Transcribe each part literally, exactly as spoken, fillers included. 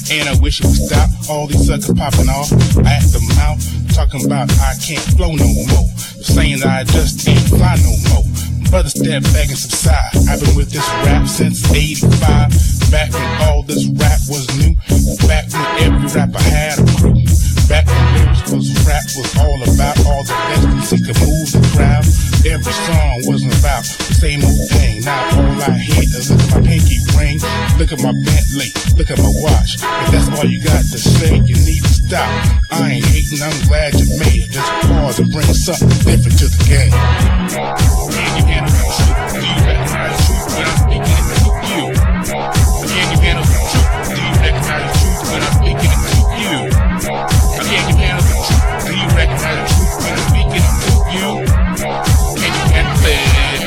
And I wish it would stop. All these suckers popping off at the mouth, talking about I can't flow no more, saying that I just can't fly no more. Brother, step back and subside. I've been with this rap since eighty-five. Back when all this rap was new. Back when every rapper had a crew. Back when lyrics was rap was all about. All the best music could move the crowd. Every song wasn't about the same old thing. Now all I hear is look at my pinky ring, look at my Bentley, look at my watch. If that's all you got to say, you need to stop. I ain't hating, I'm glad you made it. Just pause and bring something different to the game. Can you handle the truth? Do you recognize the truth when I'm speaking it to you? Can you handle the truth? Do you recognize the truth when I'm speaking it to you? Can you handle the truth? Do you recognize the truth when I'm speaking it to you? Can you handle it?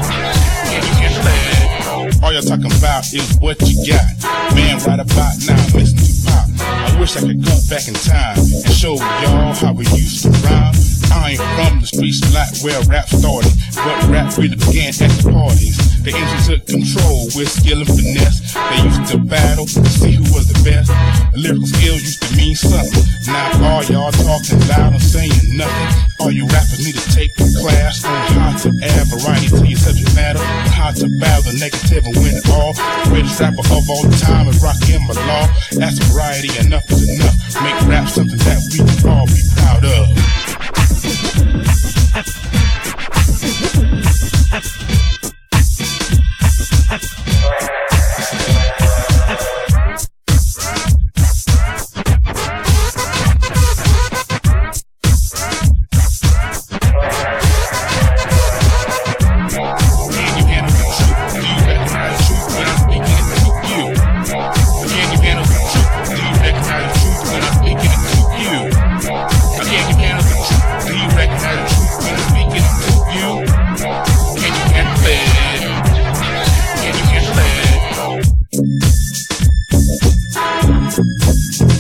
Can you handle it? All y'all talking about is what you got. Man, right about now, listen to pop. I wish I could go back in time and show y'all how we used to rhyme. I ain't from the streets like where rap started, but rap really began at the parties. The M Cs took control with skill and finesse. They used to battle to see who was the best. Lyrical skills used to mean something. Now all y'all talking loud and saying nothing. All you rappers need to take a class on how to add variety to your subject matter, on how to battle the negative and win it all. The greatest rapper of all time is Rakim Allah. That's variety, enough is enough. Make rap something that we can all be proud of. Can you handle it?